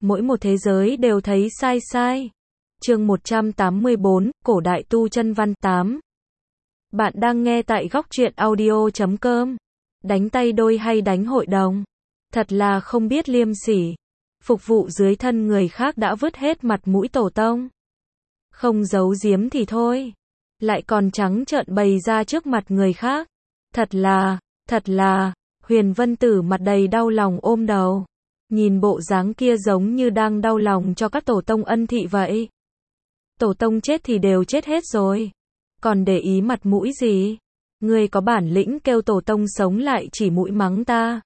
mỗi một thế giới đều thấy sai sai. Chương 184, Cổ đại tu chân văn 8. Bạn đang nghe tại Góc Truyện Audio.com. Đánh tay đôi hay đánh hội đồng? Thật là không biết liêm sỉ. Phục vụ dưới thân người khác đã vứt hết mặt mũi tổ tông. Không giấu giếm thì thôi, lại còn trắng trợn bày ra trước mặt người khác. Thật là, Huyền Vân Tử mặt đầy đau lòng ôm đầu. Nhìn bộ dáng kia giống như đang đau lòng cho các tổ tông ân thị vậy. Tổ tông chết thì đều chết hết rồi, còn để ý mặt mũi gì? Ngươi có bản lĩnh kêu tổ tông sống lại chỉ mũi mắng ta.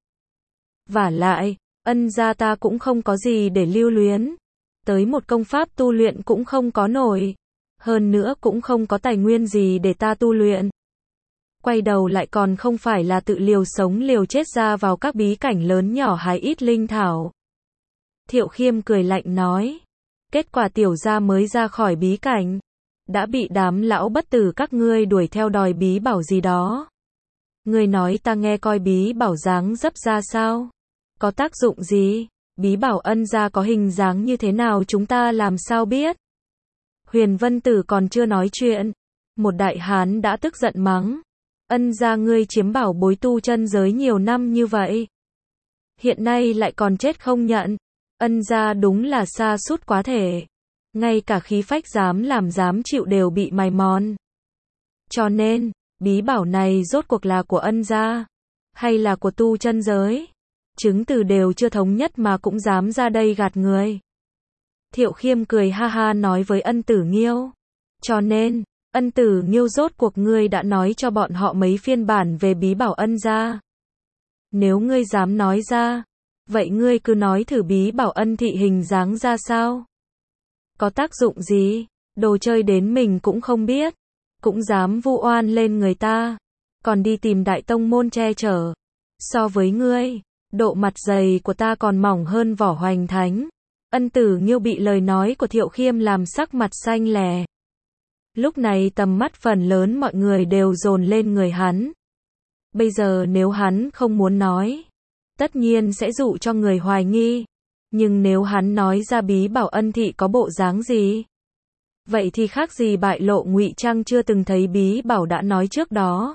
Vả lại, ân gia ta cũng không có gì để lưu luyến. Tới một công pháp tu luyện cũng không có nổi. Hơn nữa cũng không có tài nguyên gì để ta tu luyện. Quay đầu lại còn không phải là tự liều sống liều chết ra vào các bí cảnh lớn nhỏ hái ít linh thảo. Thiệu Khiêm cười lạnh nói. Kết quả tiểu gia mới ra khỏi bí cảnh, đã bị đám lão bất tử các ngươi đuổi theo đòi bí bảo gì đó. Ngươi nói ta nghe coi bí bảo dáng dấp ra sao? Có tác dụng gì? Bí bảo ân gia có hình dáng như thế nào chúng ta làm sao biết? Huyền Vân Tử còn chưa nói chuyện, một đại hán đã tức giận mắng. Ân gia ngươi chiếm bảo bối tu chân giới nhiều năm như vậy, hiện nay lại còn chết không nhận. Ân gia đúng là sa sút quá thể. Ngay cả khí phách dám làm dám chịu đều bị mài mòn. Cho nên, bí bảo này rốt cuộc là của ân gia, hay là của tu chân giới? Chứng từ đều chưa thống nhất mà cũng dám ra đây gạt người. Thiệu Khiêm cười ha ha nói với Ân Tử Nghiêu. Cho nên, Ân Tử Nghiêu rốt cuộc ngươi đã nói cho bọn họ mấy phiên bản về bí bảo ân gia. Nếu ngươi dám nói ra, vậy ngươi cứ nói thử bí bảo ân thị hình dáng ra sao? Có tác dụng gì? Đồ chơi đến mình cũng không biết, cũng dám vu oan lên người ta, còn đi tìm đại tông môn che chở. So với ngươi, độ mặt dày của ta còn mỏng hơn vỏ hoành thánh. Ân Tử Nghiêu bị lời nói của Thiệu Khiêm làm sắc mặt xanh lè. Lúc này tầm mắt phần lớn mọi người đều dồn lên người hắn. Bây giờ nếu hắn không muốn nói, tất nhiên sẽ dụ cho người hoài nghi. Nhưng nếu hắn nói ra bí bảo ân thị có bộ dáng gì, vậy thì khác gì bại lộ ngụy trang chưa từng thấy bí bảo đã nói trước đó.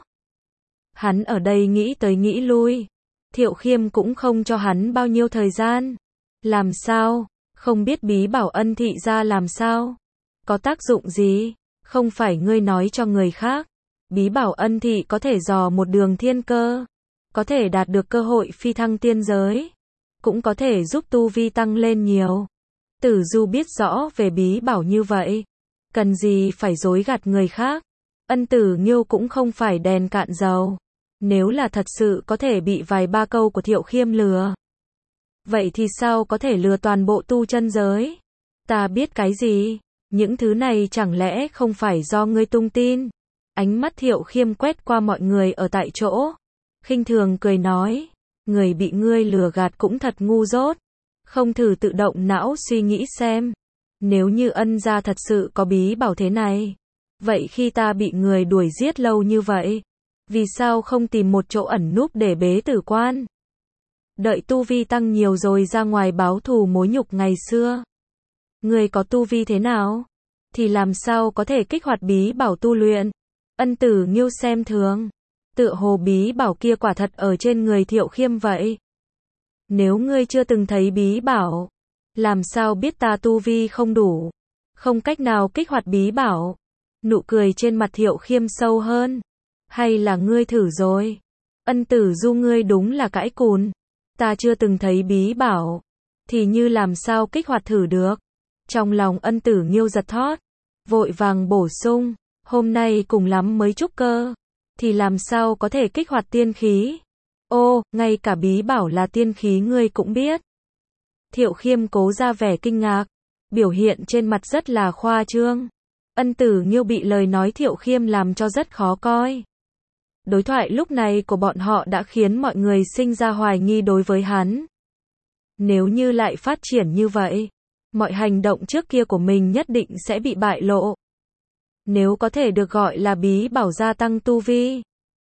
Hắn ở đây nghĩ tới nghĩ lui, Thiệu Khiêm cũng không cho hắn bao nhiêu thời gian. Làm sao? Không biết bí bảo ân thị ra làm sao? Có tác dụng gì? Không phải ngươi nói cho người khác. Bí bảo ân thị có thể dò một đường thiên cơ, có thể đạt được cơ hội phi thăng tiên giới, cũng có thể giúp tu vi tăng lên nhiều. Tử Du biết rõ về bí bảo như vậy, cần gì phải dối gạt người khác. Ân Tử Nghiêu cũng không phải đèn cạn dầu. Nếu là thật sự có thể bị vài ba câu của Thiệu Khiêm lừa, vậy thì sao có thể lừa toàn bộ tu chân giới? Ta biết cái gì? Những thứ này chẳng lẽ không phải do ngươi tung tin? Ánh mắt Thiệu Khiêm quét qua mọi người ở tại chỗ, khinh thường cười nói. Người bị ngươi lừa gạt cũng thật ngu dốt, không thử tự động não suy nghĩ xem. Nếu như ân gia thật sự có bí bảo thế này, vậy khi ta bị người đuổi giết lâu như vậy, vì sao không tìm một chỗ ẩn núp để bế tử quan? Đợi tu vi tăng nhiều rồi ra ngoài báo thù mối nhục ngày xưa. Người có tu vi thế nào, thì làm sao có thể kích hoạt bí bảo tu luyện? Ân Tử Nghiêu xem thường. Tựa hồ bí bảo kia quả thật ở trên người Thiệu Khiêm vậy. Nếu ngươi chưa từng thấy bí bảo, làm sao biết ta tu vi không đủ, không cách nào kích hoạt bí bảo? Nụ cười trên mặt Thiệu Khiêm sâu hơn. Hay là ngươi thử rồi? Ân Tử Du ngươi đúng là cãi cùn. Ta chưa từng thấy bí bảo, thì như làm sao kích hoạt thử được? Trong lòng Ân Tử Nghiêu giật thót, vội vàng bổ sung. Hôm nay cùng lắm mới trúc cơ, thì làm sao có thể kích hoạt tiên khí? Ô, ngay cả bí bảo là tiên khí ngươi cũng biết. Thiệu Khiêm cố ra vẻ kinh ngạc, biểu hiện trên mặt rất là khoa trương. Ân Tử Nghiêu bị lời nói Thiệu Khiêm làm cho rất khó coi. Đối thoại lúc này của bọn họ đã khiến mọi người sinh ra hoài nghi đối với hắn. Nếu như lại phát triển như vậy, mọi hành động trước kia của mình nhất định sẽ bị bại lộ. Nếu có thể được gọi là bí bảo gia tăng tu vi,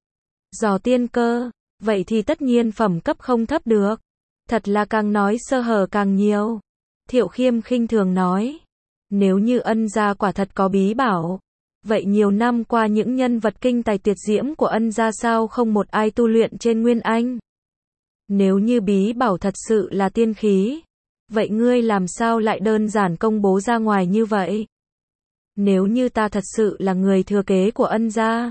dò tiên cơ, vậy thì tất nhiên phẩm cấp không thấp được. Thật là càng nói sơ hở càng nhiều. Thiệu Khiêm khinh thường nói. Nếu như ân gia quả thật có bí bảo, vậy nhiều năm qua những nhân vật kinh tài tuyệt diễm của ân gia sao không một ai tu luyện trên Nguyên Anh? Nếu như bí bảo thật sự là tiên khí, vậy ngươi làm sao lại đơn giản công bố ra ngoài như vậy? Nếu như ta thật sự là người thừa kế của ân gia,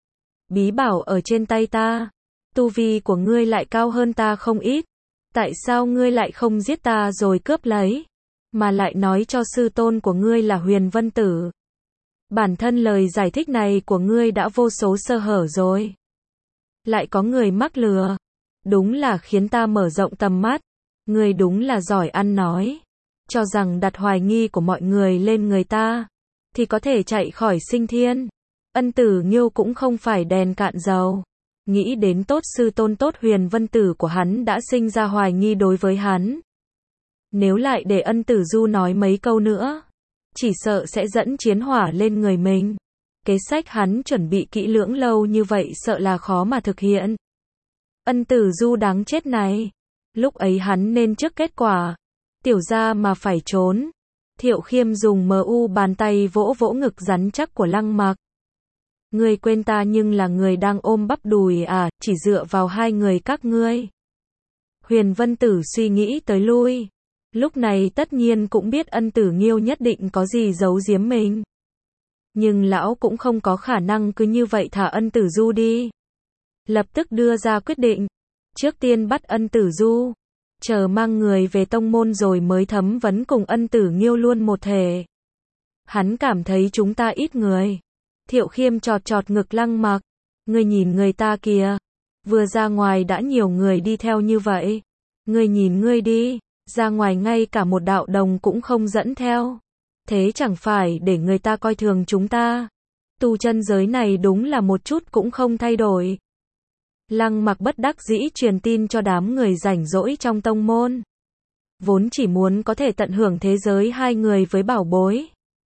bí bảo ở trên tay ta, tu vi của ngươi lại cao hơn ta không ít, tại sao ngươi lại không giết ta rồi cướp lấy, mà lại nói cho sư tôn của ngươi là Huyền Vân Tử? Bản thân lời giải thích này của ngươi đã vô số sơ hở rồi. Lại có người mắc lừa. Đúng là khiến ta mở rộng tầm mắt. Ngươi đúng là giỏi ăn nói. Cho rằng đặt hoài nghi của mọi người lên người ta, thì có thể chạy khỏi sinh thiên. Ân Tử Nghiêu cũng không phải đèn cạn dầu. Nghĩ đến tốt sư tôn tốt Huyền Vân Tử của hắn đã sinh ra hoài nghi đối với hắn. Nếu lại để Ân Tử Du nói mấy câu nữa, chỉ sợ sẽ dẫn chiến hỏa lên người mình. Kế sách hắn chuẩn bị kỹ lưỡng lâu như vậy sợ là khó mà thực hiện. Ân Tử Du đáng chết này. Lúc ấy hắn nên trước kết quả. Tiểu gia mà phải trốn. Thiệu Khiêm dùng bàn tay vỗ vỗ ngực rắn chắc của Lăng Mặc. Ngươi quên ta nhưng là người đang ôm bắp đùi à, chỉ dựa vào hai người các ngươi. Huyền Vân Tử suy nghĩ tới lui. Lúc này tất nhiên cũng biết Ân Tử Nghiêu nhất định có gì giấu giếm mình. Nhưng lão cũng không có khả năng cứ như vậy thả Ân Tử Du đi. Lập tức đưa ra quyết định. Trước tiên bắt Ân Tử Du. Chờ mang người về tông môn rồi mới thẩm vấn cùng Ân Tử Nghiêu luôn một thể. Hắn cảm thấy chúng ta ít người. Thiệu Khiêm chọt chọt ngực Lăng Mặc. Ngươi nhìn người ta kìa. Vừa ra ngoài đã nhiều người đi theo như vậy. Ngươi nhìn ngươi đi. Ra ngoài ngay cả một đạo đồng cũng không dẫn theo. Thế chẳng phải để người ta coi thường chúng ta. Tu chân giới này đúng là một chút cũng không thay đổi. Lăng Mặc bất đắc dĩ truyền tin cho đám người rảnh rỗi trong tông môn. Vốn chỉ muốn có thể tận hưởng thế giới hai người với bảo bối.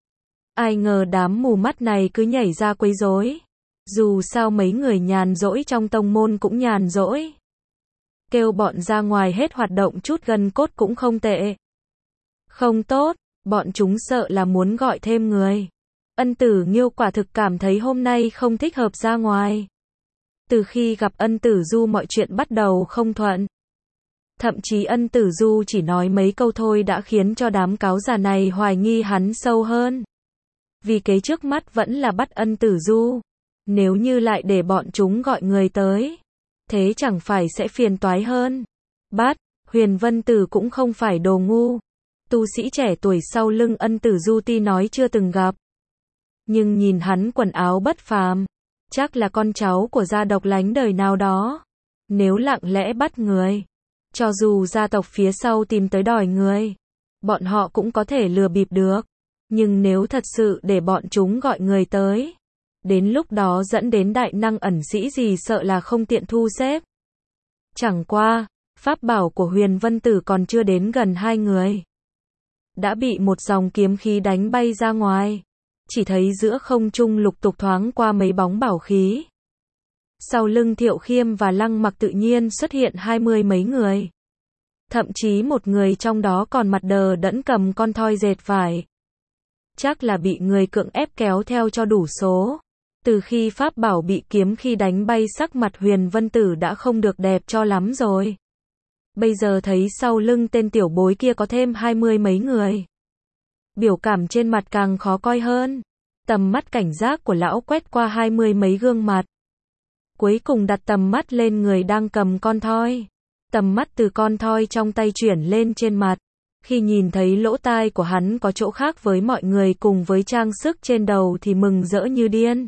Ai ngờ đám mù mắt này cứ nhảy ra quấy rối. Dù sao mấy người nhàn rỗi trong tông môn cũng nhàn rỗi. Kêu bọn ra ngoài hết hoạt động chút gân cốt cũng không tệ. Không tốt, bọn chúng sợ là muốn gọi thêm người. Ân Tử Nghiêu quả thực cảm thấy hôm nay không thích hợp ra ngoài. Từ khi gặp Ân Tử Du mọi chuyện bắt đầu không thuận. Thậm chí Ân Tử Du chỉ nói mấy câu thôi đã khiến cho đám cáo già này hoài nghi hắn sâu hơn. Vì kế trước mắt vẫn là bắt Ân Tử Du. Nếu như lại để bọn chúng gọi người tới, thế chẳng phải sẽ phiền toái hơn. Bắt, Huyền Vân Tử cũng không phải đồ ngu. Tu sĩ trẻ tuổi sau lưng Ân Tử Du tuy nói chưa từng gặp. Nhưng nhìn hắn quần áo bất phàm, chắc là con cháu của gia độc lánh đời nào đó. Nếu lặng lẽ bắt người, cho dù gia tộc phía sau tìm tới đòi người, bọn họ cũng có thể lừa bịp được. Nhưng nếu thật sự để bọn chúng gọi người tới, đến lúc đó dẫn đến đại năng ẩn sĩ gì sợ là không tiện thu xếp. Chẳng qua, pháp bảo của Huyền Vân Tử còn chưa đến gần hai người, đã bị một dòng kiếm khí đánh bay ra ngoài. Chỉ thấy giữa không trung lục tục thoáng qua mấy bóng bảo khí. Sau lưng Thiệu Khiêm và Lăng Mặc tự nhiên xuất hiện 20 mấy người. Thậm chí một người trong đó còn mặt đờ đẫn cầm con thoi dệt vải. Chắc là bị người cưỡng ép kéo theo cho đủ số. Từ khi pháp bảo bị kiếm khi đánh bay sắc mặt Huyền Vân Tử đã không được đẹp cho lắm rồi. Bây giờ thấy sau lưng tên tiểu bối kia có thêm 20 mấy người. Biểu cảm trên mặt càng khó coi hơn. Tầm mắt cảnh giác của lão quét qua 20 mấy gương mặt. Cuối cùng đặt tầm mắt lên người đang cầm con thoi. Tầm mắt từ con thoi trong tay chuyển lên trên mặt. Khi nhìn thấy lỗ tai của hắn có chỗ khác với mọi người cùng với trang sức trên đầu thì mừng rỡ như điên.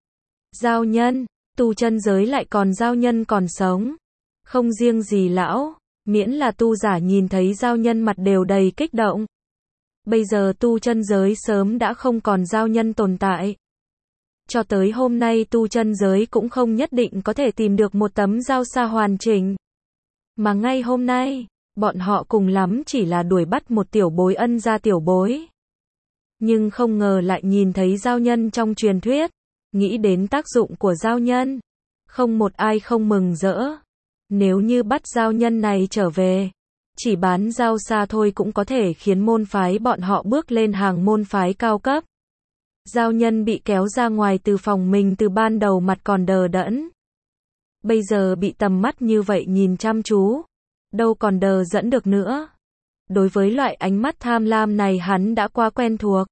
Giao nhân, tu chân giới lại còn giao nhân còn sống. Không riêng gì lão, miễn là tu giả nhìn thấy giao nhân mặt đều đầy kích động. Bây giờ tu chân giới sớm đã không còn giao nhân tồn tại. Cho tới hôm nay tu chân giới cũng không nhất định có thể tìm được một tấm giao xa hoàn chỉnh. Mà ngay hôm nay, bọn họ cùng lắm chỉ là đuổi bắt một tiểu bối Ân gia tiểu bối. Nhưng không ngờ lại nhìn thấy giao nhân trong truyền thuyết. Nghĩ đến tác dụng của giao nhân, không một ai không mừng rỡ. Nếu như bắt giao nhân này trở về, Chỉ bán giao xa thôi cũng có thể khiến môn phái bọn họ bước lên hàng môn phái cao cấp. Giao Nhân bị kéo ra ngoài từ phòng mình từ ban đầu mặt còn đờ đẫn. Bây giờ bị tầm mắt như vậy nhìn chăm chú, đâu còn đờ đẫn được nữa. Đối với loại ánh mắt tham lam này hắn đã quá quen thuộc.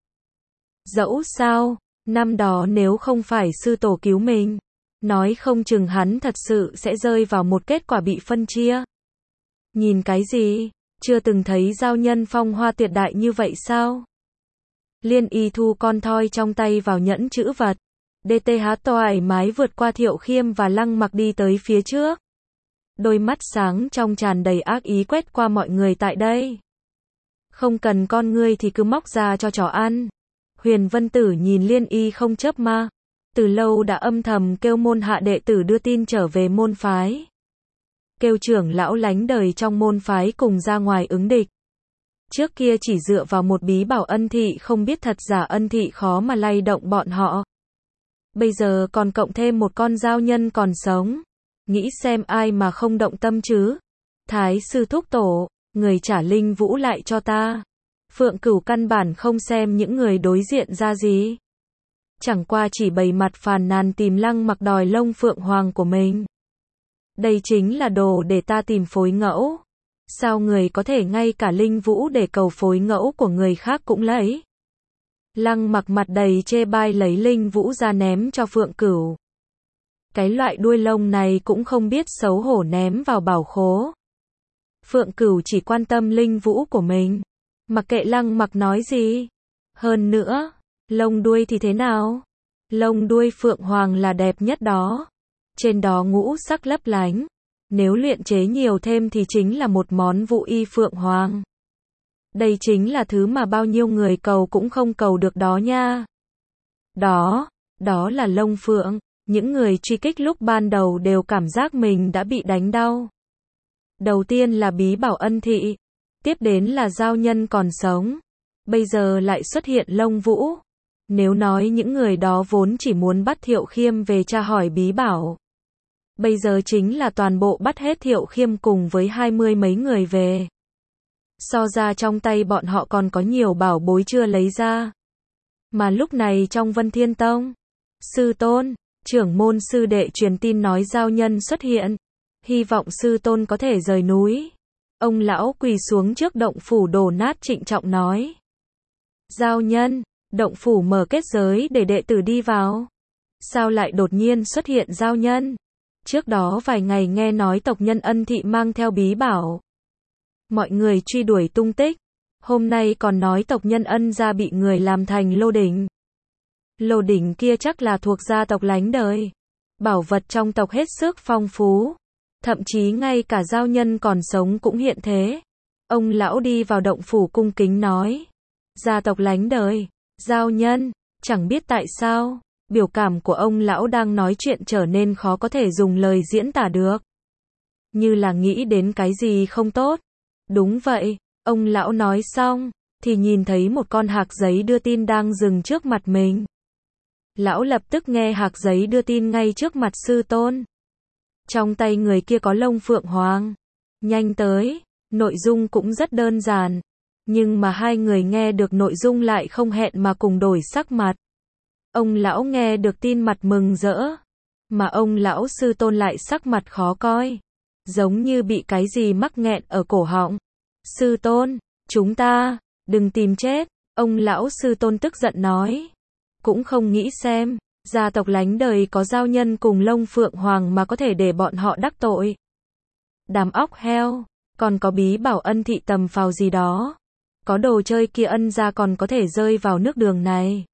Dẫu sao, năm đó nếu không phải sư tổ cứu mình, nói không chừng hắn thật sự sẽ rơi vào một kết quả bị phân chia. Nhìn cái gì? Chưa từng thấy Giao Nhân phong hoa tuyệt đại như vậy sao? Liên Y thu con thoi trong tay vào nhẫn chữ vật. DTH thoải mái vượt qua Thiệu Khiêm và Lăng Mặc đi tới phía trước. Đôi mắt sáng trong tràn đầy ác ý quét qua mọi người tại đây. Không cần con ngươi thì cứ móc ra cho chó ăn. Huyền Vân Tử nhìn Liên Y không chớp ma. Từ lâu đã âm thầm kêu môn hạ đệ tử đưa tin trở về môn phái. Kêu trưởng lão lánh đời trong môn phái cùng ra ngoài ứng địch. Trước kia chỉ dựa vào một bí bảo Ân Thị không biết thật giả Ân Thị khó mà lay động bọn họ. Bây giờ còn cộng thêm một con Giao Nhân còn sống. Nghĩ xem ai mà không động tâm chứ. Thái sư thúc tổ, người trả linh vũ lại cho ta. Phượng Cửu căn bản không xem những người đối diện ra gì. Chẳng qua chỉ bày mặt phàn nàn tìm Lăng Mặc đòi lông phượng hoàng của mình. Đây chính là đồ để ta tìm phối ngẫu. Sao người có thể ngay cả linh vũ để cầu phối ngẫu của người khác cũng lấy? Lăng Mặc mặt đầy chê bai lấy linh vũ ra ném cho Phượng Cửu. Cái loại đuôi lông này cũng không biết xấu hổ ném vào bảo khố. Phượng Cửu chỉ quan tâm linh vũ của mình. Mặc kệ Lăng Mặc nói gì. Hơn nữa, lông đuôi thì thế nào? Lông đuôi phượng hoàng là đẹp nhất đó. Trên đó ngũ sắc lấp lánh. Nếu luyện chế nhiều thêm thì chính là một món vũ y phượng hoàng. Đây chính là thứ mà bao nhiêu người cầu cũng không cầu được đó nha. Đó là lông phượng. Những người truy kích lúc ban đầu đều cảm giác mình đã bị đánh đau. Đầu tiên là bí bảo Ân Thị. Tiếp đến là Giao Nhân còn sống. Bây giờ lại xuất hiện lông vũ. Nếu nói những người đó vốn chỉ muốn bắt Thiệu Khiêm về tra hỏi bí bảo. Bây giờ chính là toàn bộ bắt hết Thiệu Khiêm cùng với 20 mấy người về. So ra trong tay bọn họ còn có nhiều bảo bối chưa lấy ra. Mà lúc này trong Vân Thiên Tông, sư tôn, trưởng môn sư đệ truyền tin nói Giao Nhân xuất hiện. Hy vọng sư tôn có thể rời núi. Ông lão quỳ xuống trước động phủ đổ nát trịnh trọng nói. Giao Nhân, động phủ mở kết giới để đệ tử đi vào. Sao lại đột nhiên xuất hiện Giao Nhân? Trước đó vài ngày nghe nói tộc nhân Ân Thị mang theo bí bảo. Mọi người truy đuổi tung tích. Hôm nay còn nói tộc nhân Ân gia bị người làm thành lô đỉnh. Lô đỉnh kia chắc là thuộc gia tộc lánh đời. Bảo vật trong tộc hết sức phong phú. Thậm chí ngay cả Giao Nhân còn sống cũng hiện thế. Ông lão đi vào động phủ cung kính nói. Gia tộc lánh đời, Giao Nhân, chẳng biết tại sao, biểu cảm của ông lão đang nói chuyện trở nên khó có thể dùng lời diễn tả được. Như là nghĩ đến cái gì không tốt. Đúng vậy, ông lão nói xong, thì nhìn thấy một con hạc giấy đưa tin đang dừng trước mặt mình. Lão lập tức nghe hạc giấy đưa tin ngay trước mặt sư tôn. Trong tay người kia có lông phượng hoàng. Nhanh tới, nội dung cũng rất đơn giản. Nhưng mà hai người nghe được nội dung lại không hẹn mà cùng đổi sắc mặt. Ông lão nghe được tin mặt mừng rỡ. Mà ông lão sư tôn lại sắc mặt khó coi. Giống như bị cái gì mắc nghẹn ở cổ họng. Sư tôn, chúng ta, đừng tìm chết. Ông lão sư tôn tức giận nói. Cũng không nghĩ xem, gia tộc lánh đời có Giao Nhân cùng lông phượng hoàng mà có thể để bọn họ đắc tội. Đám óc heo, còn có bí bảo Ân Thị tầm phào gì đó. Có đồ chơi kia Ân gia còn có thể rơi vào nước đường này.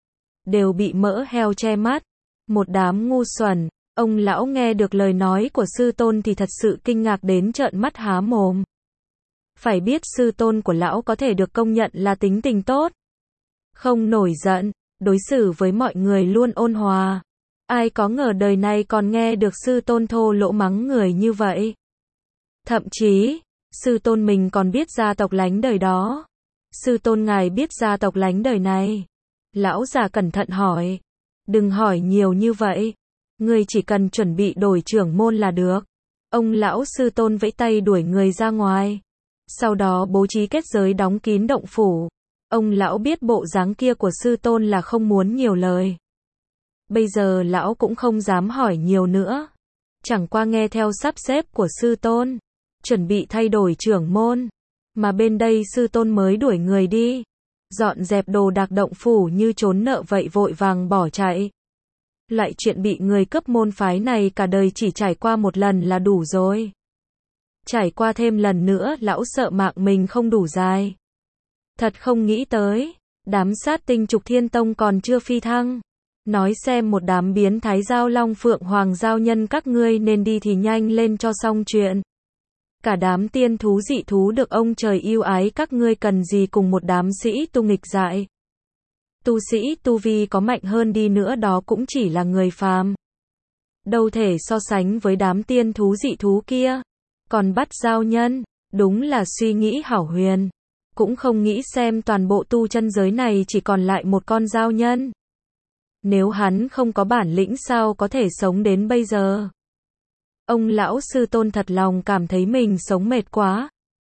Đều bị mỡ heo che mắt. Một đám ngu xuẩn. Ông lão nghe được lời nói của sư tôn thì thật sự kinh ngạc đến trợn mắt há mồm. Phải biết sư tôn của lão có thể được công nhận là tính tình tốt. Không nổi giận, đối xử với mọi người luôn ôn hòa. Ai có ngờ đời này còn nghe được sư tôn thô lỗ mắng người như vậy. Thậm chí, sư tôn mình còn biết gia tộc lánh đời đó. Sư tôn ngài biết gia tộc lánh đời này. Lão già cẩn thận hỏi. Đừng hỏi nhiều như vậy. Ngươi chỉ cần chuẩn bị đổi trưởng môn là được. Ông lão sư tôn vẫy tay đuổi người ra ngoài. Sau đó bố trí kết giới đóng kín động phủ. Ông lão biết bộ dáng kia của sư tôn là không muốn nhiều lời. Bây giờ lão cũng không dám hỏi nhiều nữa. Chẳng qua nghe theo sắp xếp của sư tôn. Chuẩn bị thay đổi trưởng môn. Mà bên đây sư tôn mới đuổi người đi. Dọn dẹp đồ đạc động phủ như trốn nợ vậy vội vàng bỏ chạy. Lại chuyện bị người cướp môn phái này cả đời chỉ trải qua một lần là đủ rồi. Trải qua thêm lần nữa lão sợ mạng mình không đủ dài. Thật không nghĩ tới, đám sát tinh Trục Thiên Tông còn chưa phi thăng. Nói xem một đám biến thái giao long phượng hoàng giao nhân các ngươi nên đi thì nhanh lên cho xong chuyện. Cả đám tiên thú dị thú được ông trời yêu ái các ngươi cần gì cùng một đám sĩ tu nghịch dại. Tu sĩ tu vi có mạnh hơn đi nữa đó cũng chỉ là người phàm. Đâu thể so sánh với đám tiên thú dị thú kia. Còn bắt giao nhân, đúng là suy nghĩ hảo huyền. Cũng không nghĩ xem toàn bộ tu chân giới này chỉ còn lại một con giao nhân. Nếu hắn không có bản lĩnh sao có thể sống đến bây giờ. Ông lão sư tôn thật lòng cảm thấy mình sống mệt quá.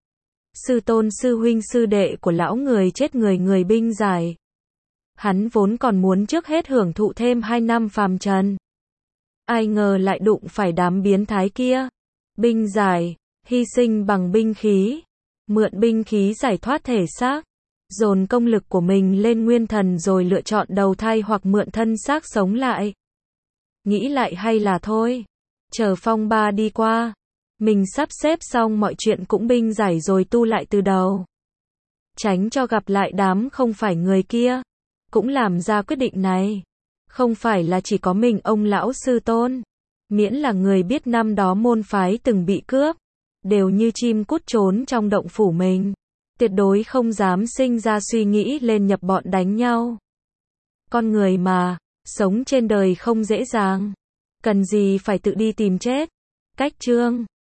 Sư tôn sư huynh sư đệ của lão người chết người binh giải. Hắn vốn còn muốn trước hết hưởng thụ thêm 2 năm phàm trần. Ai ngờ lại đụng phải đám biến thái kia. Binh giải, hy sinh bằng binh khí. Mượn binh khí giải thoát thể xác. Dồn công lực của mình lên nguyên thần rồi lựa chọn đầu thai hoặc mượn thân xác sống lại. Nghĩ lại hay là thôi. Chờ phong ba đi qua. Mình sắp xếp xong mọi chuyện cũng binh giải rồi tu lại từ đầu. Tránh cho gặp lại đám không phải người kia. Cũng làm ra quyết định này. Không phải là chỉ có mình ông lão sư tôn. Miễn là người biết năm đó môn phái từng bị cướp. Đều như chim cút trốn trong động phủ mình. Tuyệt đối không dám sinh ra suy nghĩ lên nhập bọn đánh nhau. Con người mà, sống trên đời không dễ dàng. Cần gì phải tự đi tìm chết. Cách chương